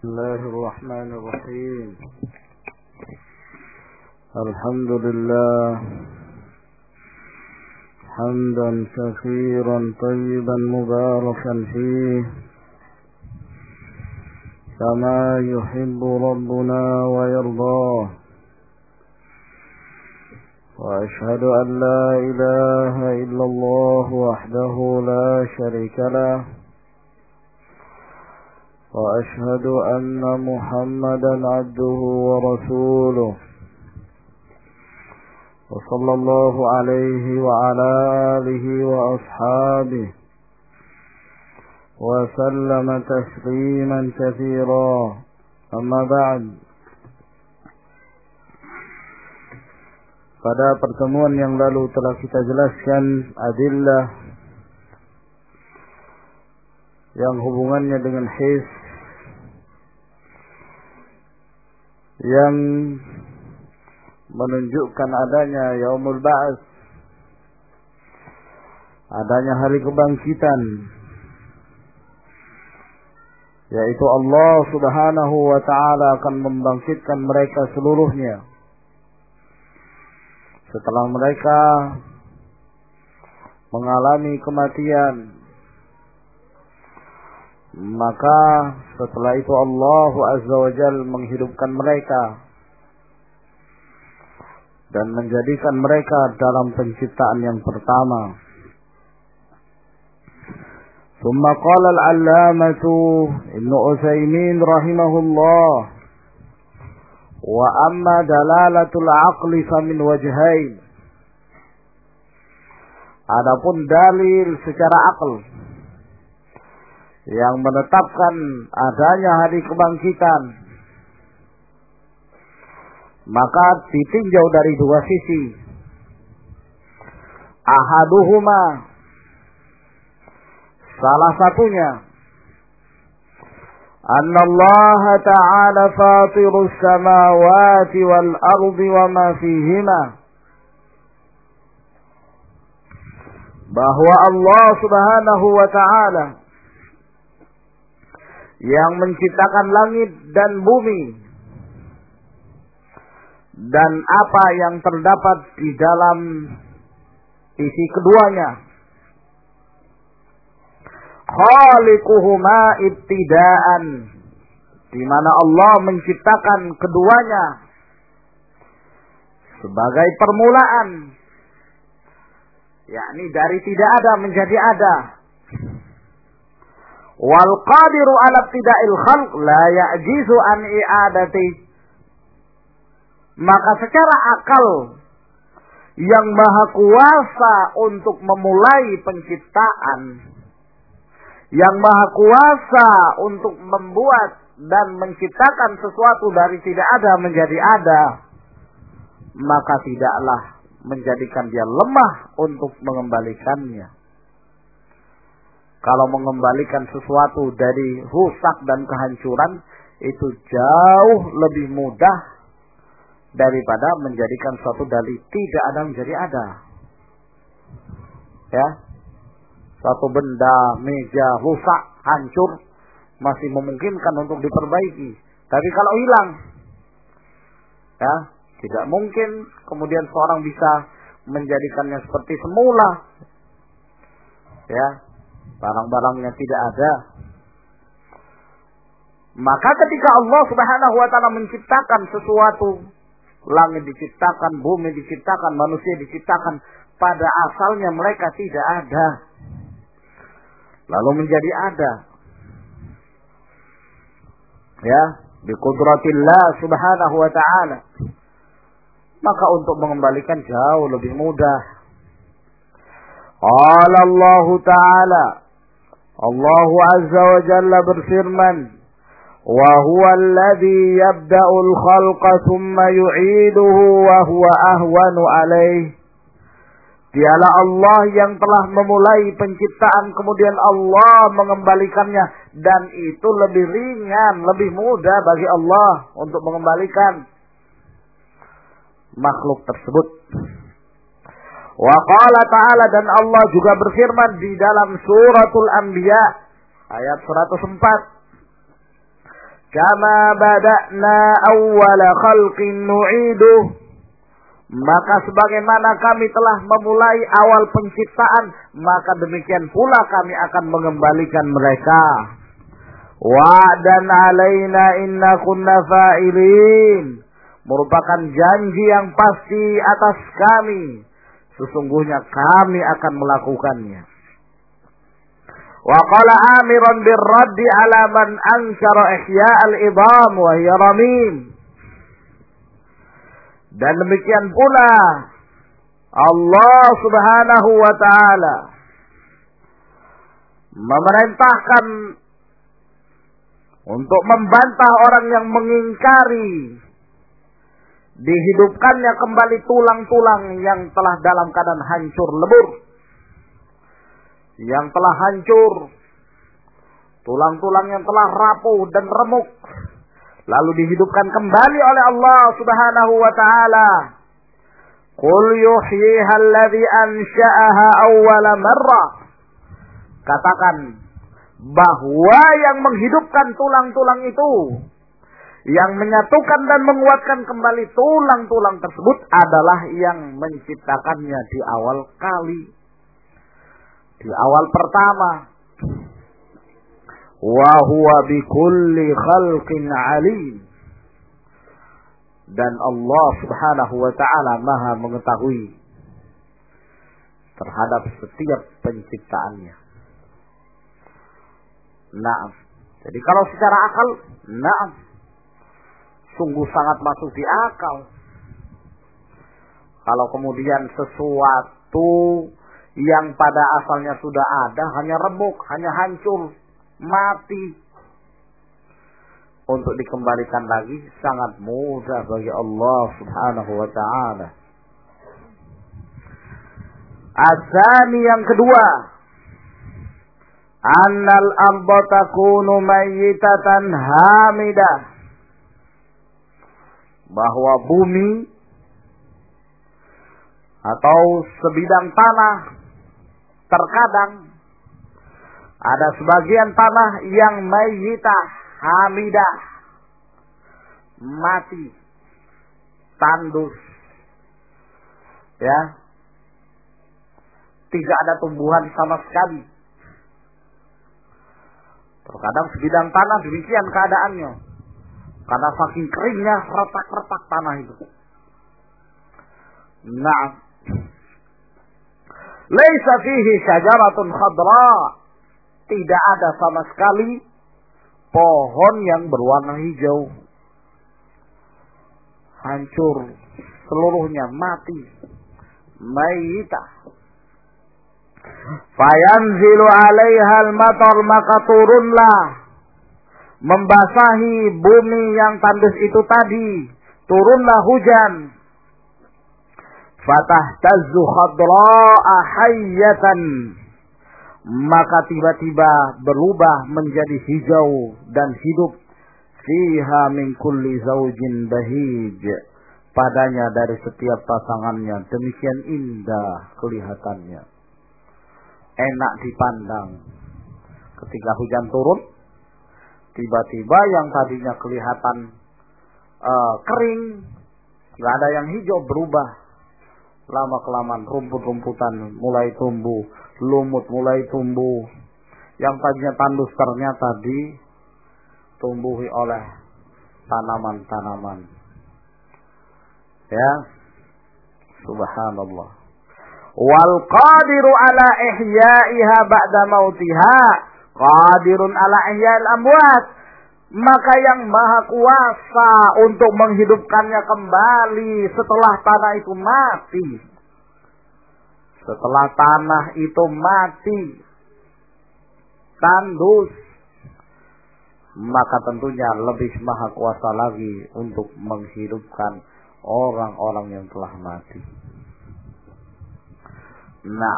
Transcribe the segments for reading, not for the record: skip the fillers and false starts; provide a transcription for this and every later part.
بسم الله الرحمن الرحيم. الحمد لله حمدا كثيرا طيبا مباركا فيه كما يحب ربنا ويرضاه، وأشهد أن لا إله إلا الله وحده لا شريك له، وأشهد أن محمدا عبده ورسوله، وصلى الله عليه وعلى آله وأصحابه وسلم تسليما كثيرا. أما بعد. Pada pertemuan yang lalu telah kita jelaskan adillah yang hubungannya dengan his, yang menunjukkan adanya yaumul ba'ats, adanya hari kebangkitan, yaitu Allah Subhanahu wa ta'ala akan membangkitkan mereka seluruhnya setelah mereka mengalami kematian. Maka setelah itu Allah Azza wa Jalla menghidupkan mereka dan menjadikan mereka dalam penciptaan yang pertama. Thumma qala al-allamatu Ibn Utsaimin rahimahullah, wa amma dalalatul aqli famin wajhain. Adapun dalil secara akal yang menetapkan adanya hari kebangkitan, maka ditinjau dari dua sisi. Ahaduhuma, salah satunya, anna Allah ta'ala fatirus samawati wal ardi wa ma fihima, bahwa Allah Subhanahu wa ta'ala yang menciptakan langit dan bumi dan apa yang terdapat di dalam isi keduanya, khaliquhuma ibtidaan, di mana Allah menciptakan keduanya sebagai permulaan, yakni dari tidak ada menjadi ada. Wal qadiru ala ibtida'il khalq la ya'jizu an i'adati. Maka secara akal yang maha kuasa untuk memulai penciptaan, yang maha kuasa untuk membuat dan menciptakan sesuatu dari tidak ada menjadi ada, maka tidaklah menjadikan dia lemah untuk mengembalikannya. Kalau mengembalikan sesuatu dari rusak dan kehancuran, itu jauh lebih mudah daripada menjadikan suatu dari tidak ada menjadi ada. Ya, suatu benda, meja rusak, hancur, masih memungkinkan untuk diperbaiki. Tapi kalau hilang, ya, tidak mungkin kemudian seorang bisa menjadikannya seperti semula. Ya, barang-barangnya tidak ada. Maka ketika Allah Subhanahu wa ta'ala menciptakan sesuatu, langit diciptakan, bumi diciptakan, manusia diciptakan, pada asalnya mereka tidak ada, lalu menjadi ada. Ya, biqudratillah Subhanahu wa ta'ala. Maka untuk mengembalikan jauh lebih mudah. Qala Allah ta'ala, Allah Azza wa Jalla berfirman, wa huwa alladhi yabda'ul khalqa thumma yu'iduhu wa huwa ahwanu alaih. Dialah Allah yang telah memulai penciptaan, kemudian Allah mengembalikannya, dan itu lebih ringan, lebih mudah bagi Allah untuk mengembalikan makhluk tersebut. Wa qala ta'ala, dan Allah juga berfirman di dalam suratul Anbiya ayat 104, kama bada'na awwala khalqin nu'iduh, maka sebagaimana kami telah memulai awal penciptaan, maka demikian pula kami akan mengembalikan mereka. Wa'dan alaina inna kunna fa'ilin, merupakan janji yang pasti atas kami, sesungguhnya kami akan melakukannya. Wa qala amiran birraddi ala man ankara ihya al-idham wa hiya ramim. Dan demikian pula Allah Subhanahu wa taala memerintahkan untuk membantah orang yang mengingkari dihidupkannya kembali tulang-tulang yang telah dalam keadaan hancur lebur, yang telah hancur, tulang-tulang yang telah rapuh dan remuk, lalu dihidupkan kembali oleh Allah Subhanahu wa taala. Qul yuhyiha alladhi ansha'aha awwala marrah. Katakan bahwa yang menghidupkan tulang-tulang itu, yang menyatukan dan menguatkan kembali tulang-tulang tersebut adalah yang menciptakannya di awal kali, di awal pertama. Wa huwa bikulli khalqin alim. Dan Allah Subhanahu wa taala Maha mengetahui terhadap setiap penciptaannya. Naam. Jadi kalau secara akal, naam, sungguh sangat masuk di akal. Kalau kemudian sesuatu yang pada asalnya sudah ada hanya remuk, hanya hancur, mati, untuk dikembalikan lagi sangat mudah bagi Allah Subhanahu wa taala. Asani yang kedua, annal arda takunu mayyitatan hamidah, bahwa bumi atau sebidang tanah terkadang ada sebagian tanah yang mayyitah, hamidah, mati, tandus, ya, tidak ada tumbuhan sama sekali. Terkadang sebidang tanah demikian keadaannya, karena saking keringnya retak-retak tanah itu. Nah, laisa fihi syajaratun khadra, tidak ada sama sekali pohon yang berwarna hijau. Hancur seluruhnya, mati, mayyitah. Fayanzilu 'alaiha al-matar, maka turunlah membasahi bumi yang tandus itu tadi, turunlah hujan. Fatahtazzu khadra'a hayyatan, maka tiba-tiba berubah menjadi hijau dan hidup. Fiha min kulli zaujin bahij, padanya dari setiap pasangannya demikian indah kelihatannya, enak dipandang. Ketika hujan turun, tiba-tiba yang tadinya kelihatan kering, nggak ada yang hijau, berubah. Lama-kelamaan rumput-rumputan mulai tumbuh, lumut mulai tumbuh. Yang tadinya tandus ternyata ditumbuhi oleh tanaman-tanaman. Ya, subhanallah. Wal qadiru ala ihya'iha ba'da mautiha qadirun ala ihya'il amwat, maka yang maha kuasa untuk menghidupkannya kembali setelah tanah itu mati. Setelah tanah itu mati, tandus, maka tentunya lebih maha kuasa lagi untuk menghidupkan orang-orang yang telah mati. Nah,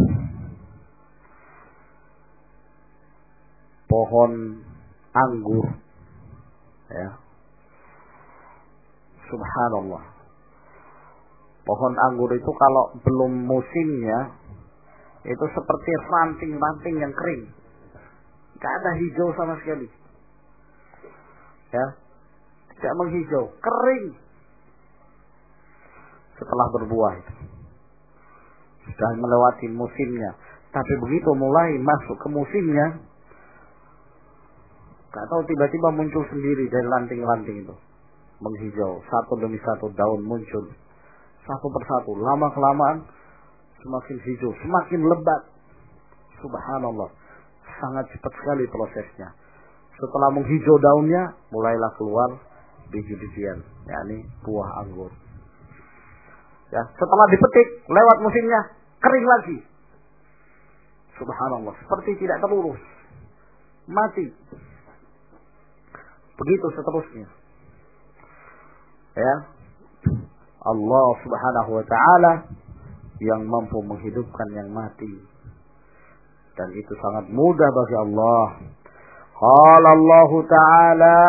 pohon anggur, ya, subhanallah, pohon anggur itu kalau belum musimnya itu seperti ranting-ranting yang kering, gak ada hijau sama sekali. Ya, tidak menghijau, kering. Setelah berbuah itu sudah melewati musimnya. Tapi begitu mulai masuk ke musimnya, gak tahu tiba-tiba muncul sendiri dari lanting-lanting itu, menghijau, satu demi satu daun muncul, satu persatu. Lama kelamaan semakin hijau, semakin lebat. Subhanallah, sangat cepat sekali prosesnya. Setelah menghijau daunnya, mulailah keluar biji-bijian, yakni buah anggur. Ya, setelah dipetik, lewat musimnya, kering lagi. Subhanallah, seperti tidak terurus, mati. Begitu seterusnya. Ya, Allah Subhanahu wa taala yang mampu menghidupkan yang mati. Dan itu sangat mudah bagi Allah. Qala Allah Ta'ala,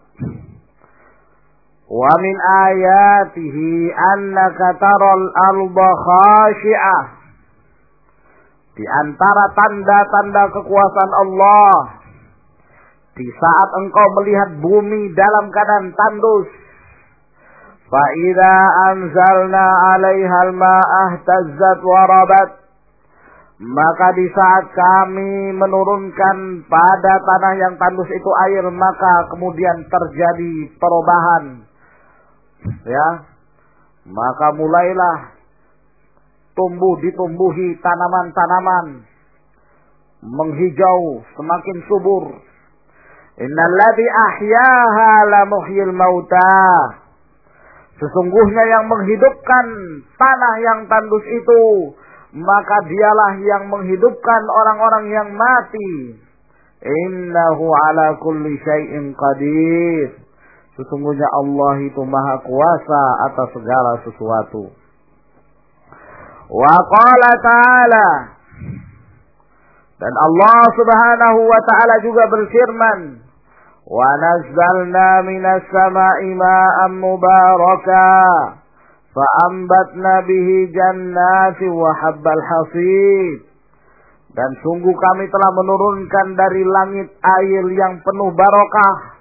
wa min ayatihi annaka taral arda khashi'ah. Di antara tanda-tanda kekuasaan Allah, di saat engkau melihat bumi dalam keadaan tandus, fa idza anzalna 'alaiha al-ma'a ihtazzat wa rabat, maka di saat kami menurunkan pada tanah yang tandus itu air, maka kemudian terjadi perubahan. Ya, maka mulailah ditumbuhi tanaman-tanaman, menghijau, semakin subur. Innalladzi ahyaha la muhyil mauta. Sesungguhnya yang menghidupkan tanah yang tandus itu, maka dialah yang menghidupkan orang-orang yang mati. Innahu ala kulli syai'in qadir. Sesungguhnya Allah itu maha kuasa atas segala sesuatu. Wa qala ta'ala, dan Allah Subhanahu wa ta'ala juga berfirman, wa nazzalna minas sama'i ma'an mubaraka fa ambatna bihi jannati wa habbal hasid. Dan sungguh kami telah menurunkan dari langit air yang penuh barokah,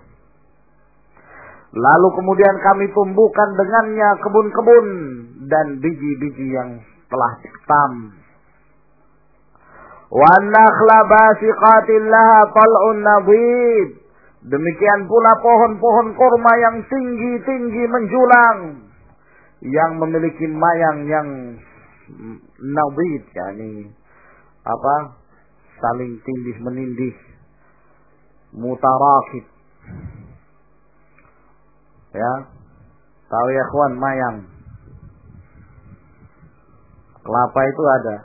lalu kemudian kami tumbuhkan dengannya kebun-kebun dan biji-biji yang telah hitam. Wan nakhla basiqatin laha tal'un nadid. Demikian pula pohon-pohon kurma yang tinggi-tinggi menjulang, yang memiliki mayang yang nadid, yakni saling tindih menindih, mutarakib. Ya, tahu ya kawan, mayang kelapa itu ada,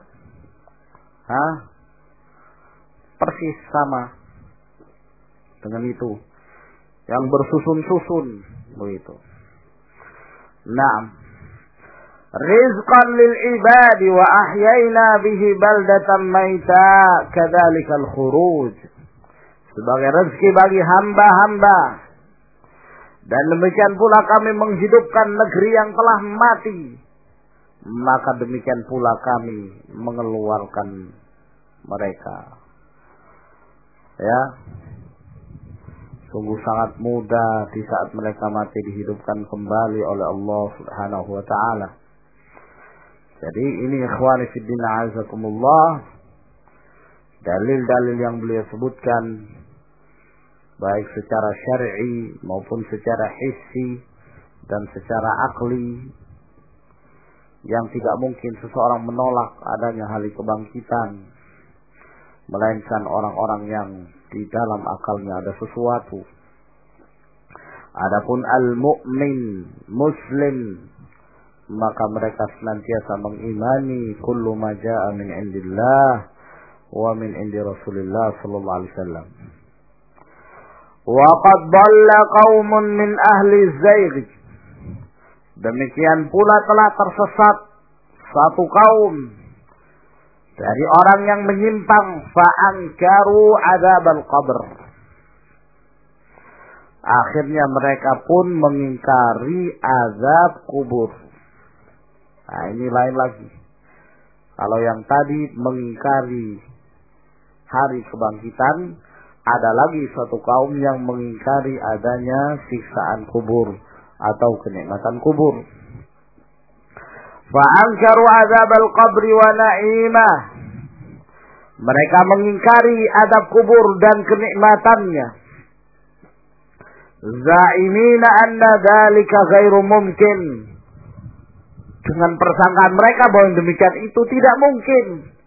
persis sama dengan itu, yang bersusun-susun begitu. Naam, rizqan lil ibadi wa ahyayna bihi baldatan maita kadzalikal khuruj. Sebagai rezeki bagi hamba-hamba, dan demikian pula kami menghidupkan negeri yang telah mati, maka demikian pula kami mengeluarkan mereka. Ya, sungguh sangat mudah di saat mereka mati dihidupkan kembali oleh Allah Subhanahu wa ta'ala. Jadi ini ikhwani fiddin a'azakumullah, dalil-dalil yang beliau sebutkan, baik secara syar'i maupun secara hissi dan secara akli, yang tidak mungkin seseorang menolak adanya hari kebangkitan, melainkan orang-orang yang di dalam akalnya ada sesuatu. Adapun al-mu'min, muslim, maka mereka senantiasa mengimani kullu ma jaa min indillah wa min indi Rasulillah sallallahu alaihi wasallam. Wa qad dhalla qaumun min ahli zaygh. Demikian pula telah tersesat satu kaum dari orang yang menyimpang, fa'ankaru adzabal qabr. Akhirnya mereka pun mengingkari azab kubur. Nah, ini lain lagi. Kalau yang tadi mengingkari hari kebangkitan, ada lagi suatu kaum yang mengingkari adanya siksaan kubur atau kenikmatan kubur. Fa'ankaru azabal qabri wa na'imah. Mereka mengingkari adab kubur dan kenikmatannya. Za'imina anna dzalika ghairu mumkin. Dengan persangkaan mereka bahwa demikian itu tidak mungkin.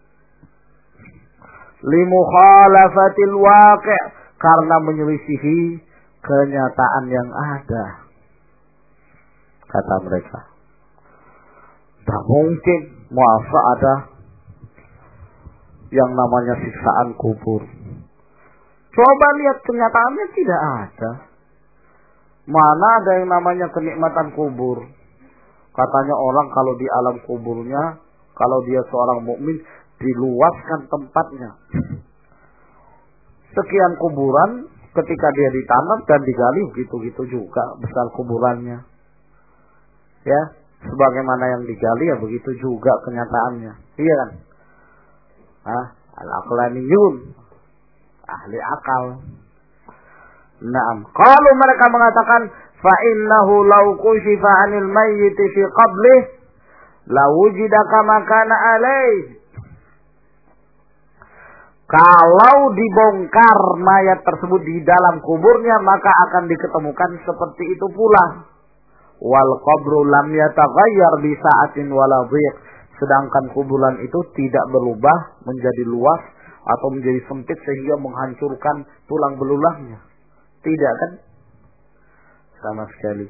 Limukhalafatil waqi', karena menyelisihi kenyataan yang ada. Kata mereka, tak mungkin masa ada yang namanya siksaan kubur. Coba lihat kenyataannya, tidak ada. Mana ada yang namanya kenikmatan kubur? Katanya orang kalau di alam kuburnya, kalau dia seorang mukmin, diluaskan tempatnya. Sekian kuburan, ketika dia ditanam dan digali, gitu-gitu juga besar kuburannya. Ya, sebagaimana yang digali ya begitu juga kenyataannya. Iya kan? Al-aqlaniyun, ahli akal. Naam. Kalau mereka mengatakan fa innahu law kushifa 'anil mayyit fi qablih la wujida kama kana alaih. Kalau dibongkar mayat tersebut di dalam kuburnya, maka akan diketemukan seperti itu pula. Wal qabru lam yataghayyar bi sa'atin wala dhiq. Sedangkan kuburan itu tidak berubah menjadi luas atau menjadi sempit sehingga menghancurkan tulang belulangnya. Tidak kan? Sama sekali.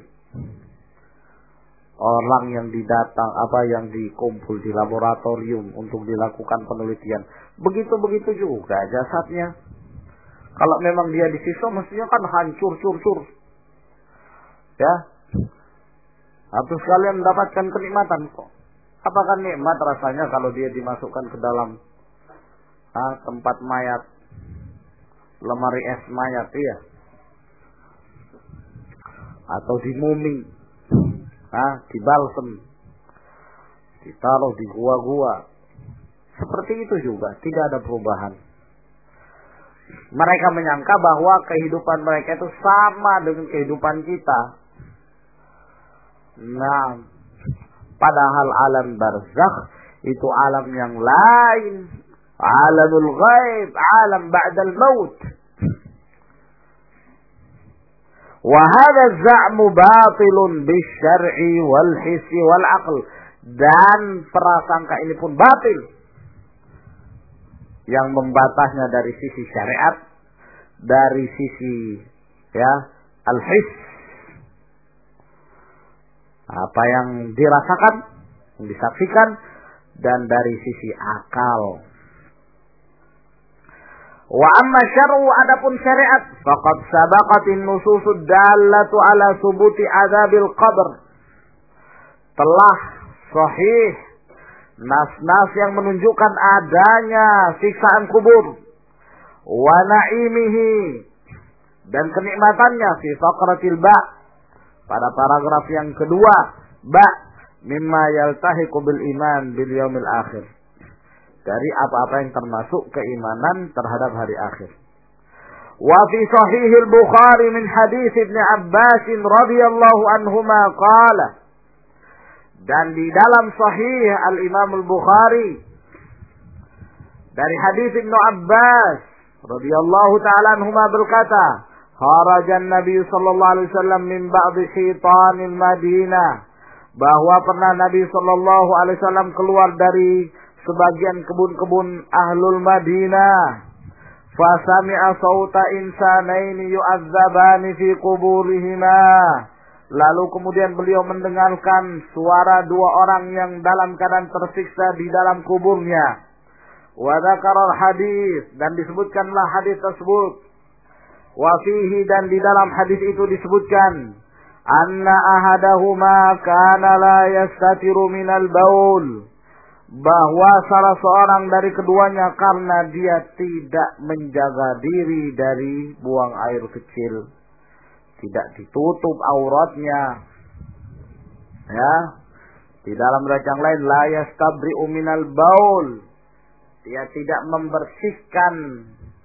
Orang yang yang dikumpul di laboratorium untuk dilakukan penelitian, begitu-begitu juga jasadnya. Kalau memang dia disiksa, mestinya kan hancur, cur-cur. Ya. Atau sekalian mendapatkan kenikmatan kok. Apakah nikmat rasanya kalau dia dimasukkan ke dalam tempat mayat, lemari es mayat, iya. Atau di mumi, di balsem, ditaruh di gua-gua. Seperti itu juga, tidak ada perubahan. Mereka menyangka bahwa kehidupan mereka itu sama dengan kehidupan kita. Nah, padahal alam barzakh itu alam yang lain, alamul ghaib, alam ba'dal maut. Wa hadha az-za'mu batilun bisyar'i wal hissi wal aql. Dan prasangka ini pun batil. Yang membatasnya dari sisi syariat, dari sisi al-hiss, apa yang dirasakan, yang disaksikan, dan dari sisi akal. Wa amma syar'u, adapun syariat, faqad sabaqatin nususud dallatu ala subuti adzabil qabr. Telah sahih nas-nas yang menunjukkan adanya siksaan kubur, wa na'imihi, dan kenikmatannya, fi faqratil ba, pada paragraf yang kedua, ba, mimma yaltahiqu bil iman bil yaumil akhir, dari apa-apa yang termasuk keimanan terhadap hari akhir. Wa fi sahihil Bukhari min hadits Ibnu Abbas radhiyallahu anhuma qala, dan di dalam sahih Al-Imam Al-Bukhari dari hadis Ibnu Abbas radhiyallahu ta'ala anhuma berkata, kharajan Nabi sallallahu alaihi wasallam min ba'd hitanil Madinah, bahwa pernah Nabi sallallahu alaihi wasallam keluar dari sebagian kebun-kebun ahlul Madinah. Fa sami'a sauta insanaini yu'adzabani fi quburihima. Lalu kemudian beliau mendengarkan suara dua orang yang dalam keadaan tersiksa di dalam kuburnya. Wa dzakara hadis, dan disebutkanlah hadis tersebut. Wa fihi, dan di dalam hadis itu disebutkan, anna ahadahuma kana la yastatiru minal baul, bahwa salah seorang dari keduanya karena dia tidak menjaga diri dari buang air kecil, tidak ditutup auratnya. Ya, di dalam riwayat yang lain, la yastabri'u minal baul, dia tidak membersihkan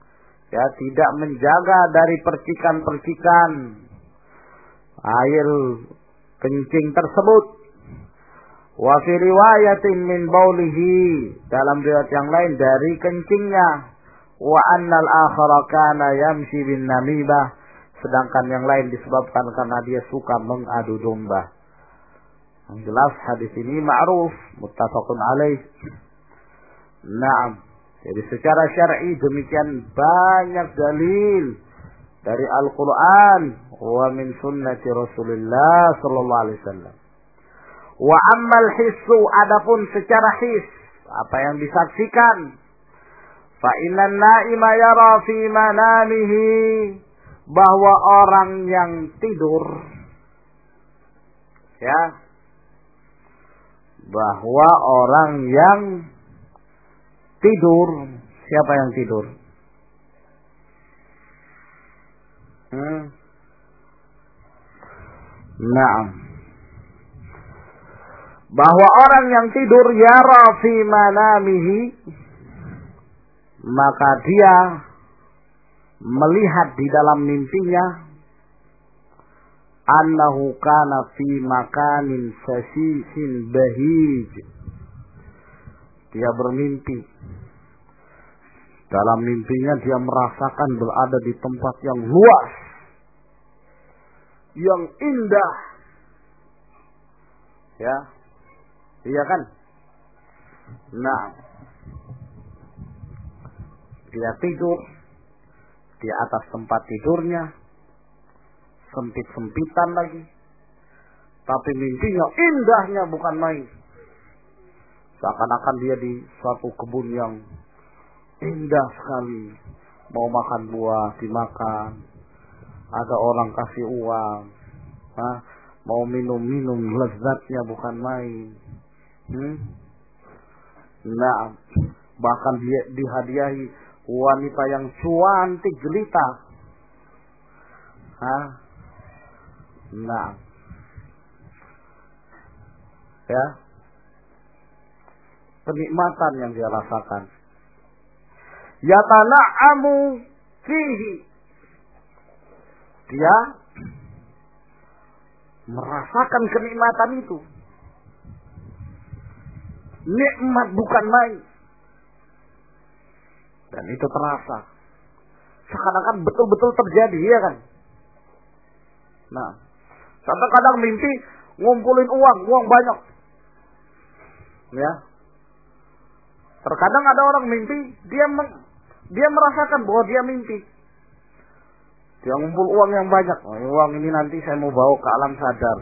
ya, tidak menjaga dari percikan-percikan air kencing tersebut. Wa fi riwayatin min baulihi, dalam riwayat yang lain dari kencingnya. Wa annal akhara kana yamshi bin namibah, sedangkan yang lain disebabkan karena dia suka mengadu domba. Yang jelas hadis ini ma'ruf, muttafaqun alaih. Naam. Jadi secara syar'i demikian banyak dalil dari Al-Quran wa min sunnati Rasulullah sallallahu alaihi wasallam. Wa ammal hissu, adapun secara his, apa yang disaksikan, fa innan naima yara fi manamihi, bahwa orang yang tidur, ya, bahwa orang yang tidur, siapa yang tidur? Naam. Bahwa orang yang tidur yara fi manamihi, maka dia melihat di dalam mimpinya annahu kana fi makanin fasihin bahij. Dia bermimpi, dalam mimpinya dia merasakan berada di tempat yang luas, yang indah, ya, iya kan? Nah, dia tidur di atas tempat tidurnya, sempit-sempitan lagi, tapi mimpinya indahnya bukan main. Seakan-akan dia di suatu kebun yang indah sekali. Mau makan buah dimakan, ada orang kasih uang, mau minum-minum lezatnya bukan main. Nah, bahkan dia dihadiahi wanita yang cantik jelita. Nah, ya, kenikmatan yang dia rasakan. Yatana'amu fihi, dia merasakan kenikmatan itu. Nikmat bukan main. Dan itu terasa. Seakan-akan betul-betul terjadi, ya kan? Nah, sampai kadang mimpi ngumpulin uang banyak. Ya. Terkadang ada orang mimpi, dia merasakan bahwa dia mimpi. Dia ngumpul uang yang banyak. Oh, uang ini nanti saya mau bawa ke alam sadar.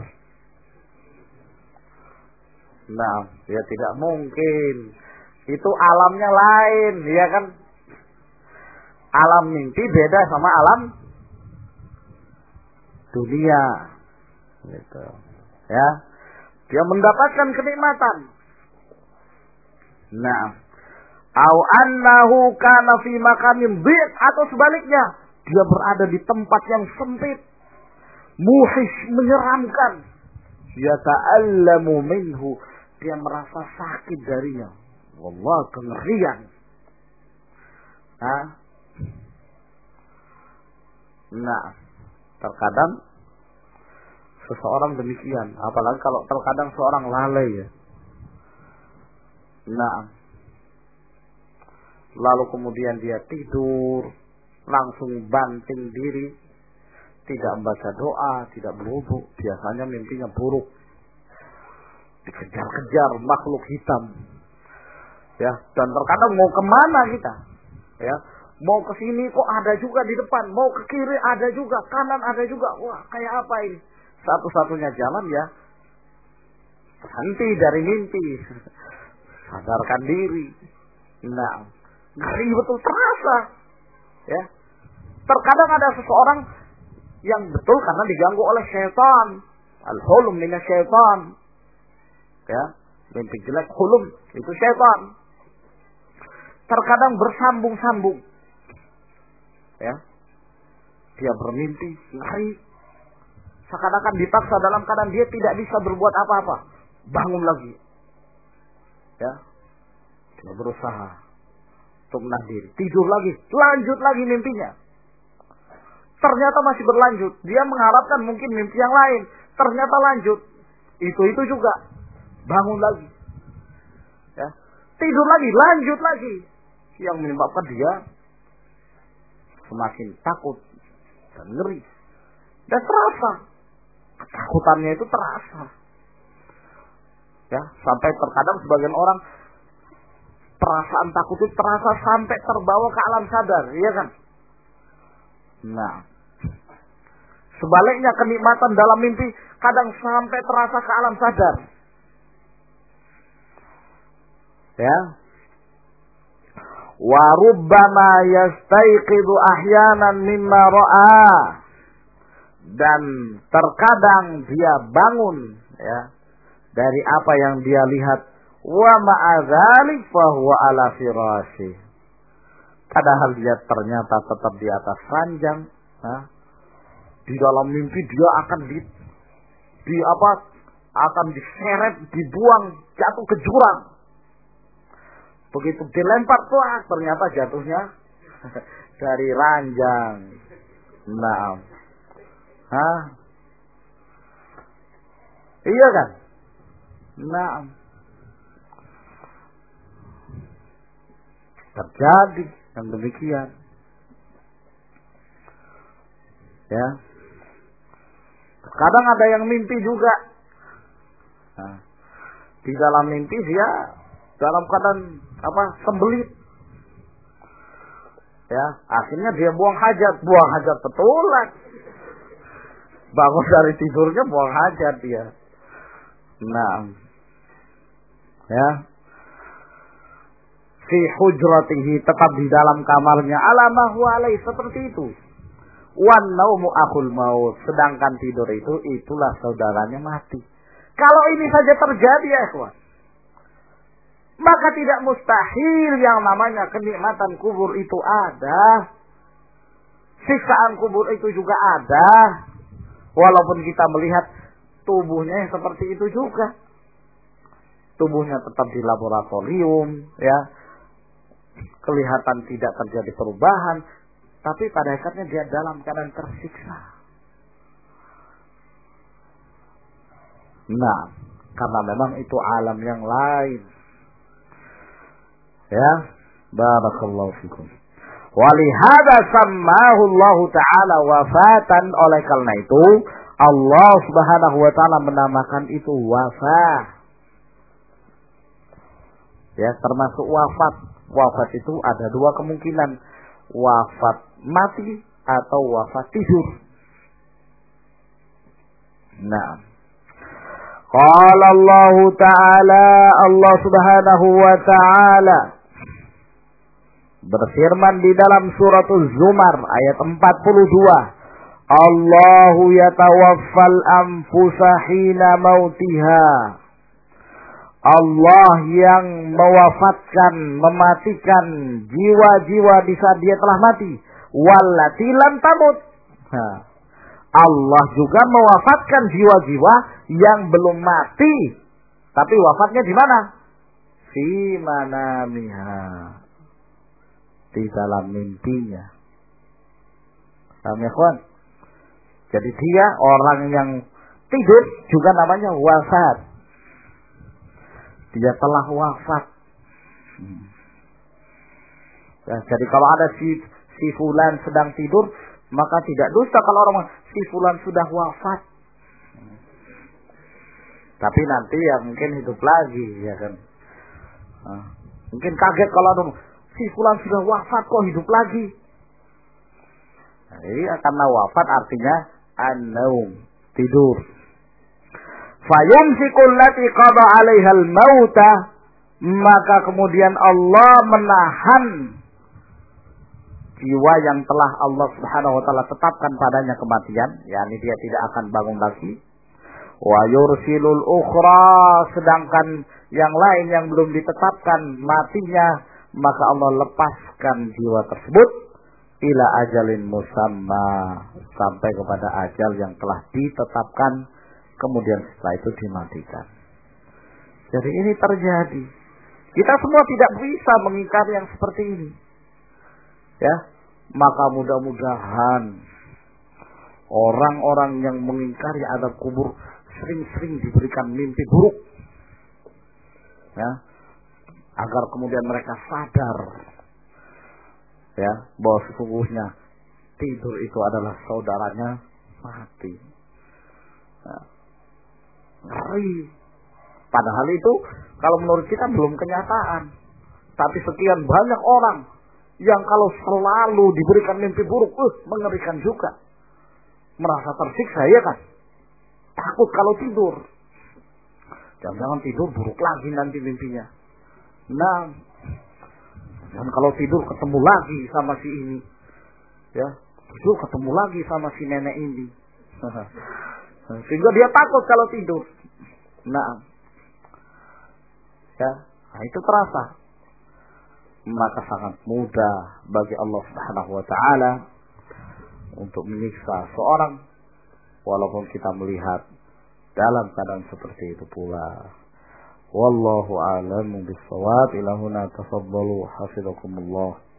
Nah, ya tidak mungkin. Itu alamnya lain, ya kan? Alam mimpi beda sama alam dunia. Gitu. Ya. Dia mendapatkan kenikmatan. Nah, au annahu kana fi makamin dhid, atau sebaliknya, dia berada di tempat yang sempit, muhish, menyeramkan. Yata'allamu minhu, dia merasa sakit darinya. Wallah, kengerian. Nah, terkadang seseorang demikian, apalagi kalau terkadang seorang lalai, ya. Nah, lalu kemudian dia tidur, langsung banting diri, tidak membaca doa, tidak berwudu, biasanya mimpinya buruk. Dikejar-kejar makhluk hitam, ya, dan terkadang mau kemana kita, ya, mau ke sini kok ada juga di depan, mau ke kiri ada juga, kanan ada juga, wah kayak apa ini? Satu-satunya jalan, ya, berhenti dari mimpi, sadarkan diri. Nah, ngeri betul terasa, ya. Terkadang ada seseorang yang betul karena diganggu oleh syaitan, al-hulum minas syaitan, ya, mimpi jelek, hulum itu syaitan. Terkadang bersambung-sambung, ya, dia bermimpi ngeri, seakan-akan dipaksa dalam keadaan dia tidak bisa berbuat apa-apa, bangun lagi, ya, dia berusaha untuk menahan diri. Tidur lagi, lanjut lagi mimpinya. Ternyata masih berlanjut. Dia mengharapkan mungkin mimpi yang lain. Ternyata lanjut. Itu juga. Bangun lagi. Ya. Tidur lagi, lanjut lagi. Yang menyebabkan dia semakin takut dan ngeri. Dan terasa. Ketakutannya itu terasa. Ya, sampai terkadang sebagian orang perasaan takut itu terasa sampai terbawa ke alam sadar, iya kan? Nah, sebaliknya kenikmatan dalam mimpi kadang sampai terasa ke alam sadar. Ya. Wa rubbama yastayqidu ahyanan mimma ra'a. Dan terkadang dia bangun ya dari apa yang dia lihat. Wa ma'adzalik fahuwa ala firasyi. Padahal dia ternyata tetap di atas ranjang. Di dalam mimpi dia akan akan diseret, dibuang, jatuh ke jurang. Begitu dilempar ternyata jatuhnya dari ranjang. Nah, iya kan? Nah, terjadi yang demikian. Ya. Kadang ada yang mimpi juga. Nah, di dalam mimpi dia dalam keadaan sembelit. Ya, akhirnya dia buang hajat betulan. Bangun dari tidurnya buang hajat dia. Nah. Ya. Fi hujratihi, tetap di dalam kamarnya, ala huwa alaih, seperti itu. Wan naumu akhul maut, sedangkan tidur itulah saudaranya mati. Kalau ini saja terjadi ya ikhwan, maka tidak mustahil yang namanya kenikmatan kubur itu ada. Siksaan kubur itu juga ada. Walaupun kita melihat tubuhnya seperti itu juga. Tubuhnya tetap di laboratorium, ya. Kelihatan tidak terjadi perubahan, tapi pada hakikatnya dia dalam keadaan tersiksa. Nah, karena memang itu alam yang lain. Ya, barakallahu fikum. Walihada sammahu Allah Ta'ala wafatan, oleh karena itu Allah Subhanahu wa Ta'ala menamakan itu wafah. Ya, termasuk wafat. Wafat itu ada dua kemungkinan. Wafat mati atau wafat tidur. Nah. Qala Allah Ta'ala, Allah Subhanahu wa Ta'ala berfirman di dalam surat Az-Zumar ayat 42. Allahu yatawaffal anfusa hina mautiha. Allah yang mewafatkan, mematikan jiwa-jiwa di saat dia telah mati. Wallati lam tamut. Allah juga mewafatkan jiwa-jiwa yang belum mati, tapi wafatnya di mana? Fi manamiha, di dalam mimpinya. Paham ya, kawan? Jadi dia orang yang tidur juga namanya wafat. Dia telah wafat. Ya, jadi kalau ada si fulan sedang tidur, maka tidak dosa kalau orang si fulan sudah wafat. Tapi nanti ya mungkin hidup lagi, ya kan. Mungkin kaget kalau ada si fulan sudah wafat kok hidup lagi. Nah, iya, karena wafat artinya an-naum, tidur. Fayumsikul lati qada 'alaihal mauta, maka kemudian Allah menahan jiwa yang telah Allah Subhanahu wa Ta'ala tetapkan padanya kematian, yakni dia tidak akan bangun lagi. Wa yursilul ukhra, sedangkan yang lain yang belum ditetapkan matinya, maka Allah lepaskan jiwa tersebut ila ajalin musamma, sampai kepada ajal yang telah ditetapkan, kemudian setelah itu dimatikan. Jadi ini terjadi. Kita semua tidak bisa mengingkari yang seperti ini. Ya, maka mudah-mudahan orang-orang yang mengingkari azab kubur sering-sering diberikan mimpi buruk. Ya, agar kemudian mereka sadar ya bahwa sesungguhnya tidur itu adalah saudaranya mati. Nah, ngeri. Padahal itu kalau menurut kita belum kenyataan. Tapi sekian banyak orang yang kalau selalu diberikan mimpi buruk, mengerikan juga. Merasa tersiksa, ya kan? Takut kalau tidur. Jangan-jangan tidur buruk lagi nanti mimpinya. Nah, dan kalau tidur ketemu lagi sama si ini. Ya, tidur ketemu lagi sama si nenek ini. Sehingga dia takut kalau tidur. Nah, ya, itu terasa. Maka sangat mudah bagi Allah Subhanahu wa taala untuk menyiksa seorang walaupun kita melihat dalam keadaan seperti itu pula. Wallahu a'lamu bis-shawab. Ila huna tafaddalu hafizakumullah.